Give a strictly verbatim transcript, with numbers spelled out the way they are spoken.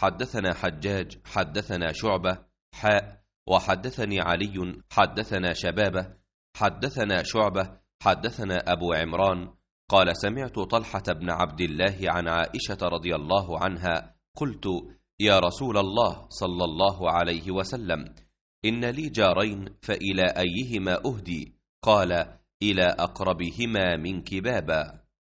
حدثنا حجاج حدثنا شعبة حاء وحدثني علي حدثنا شبابة حدثنا شعبة حدثنا أبو عمران قال سمعت طلحة بن عبد الله عن عائشة رضي الله عنها قلت يا رسول الله صلى الله عليه وسلم إن لي جارين فإلى أيهما أهدي؟ قال إلى أقربهما منك بابا.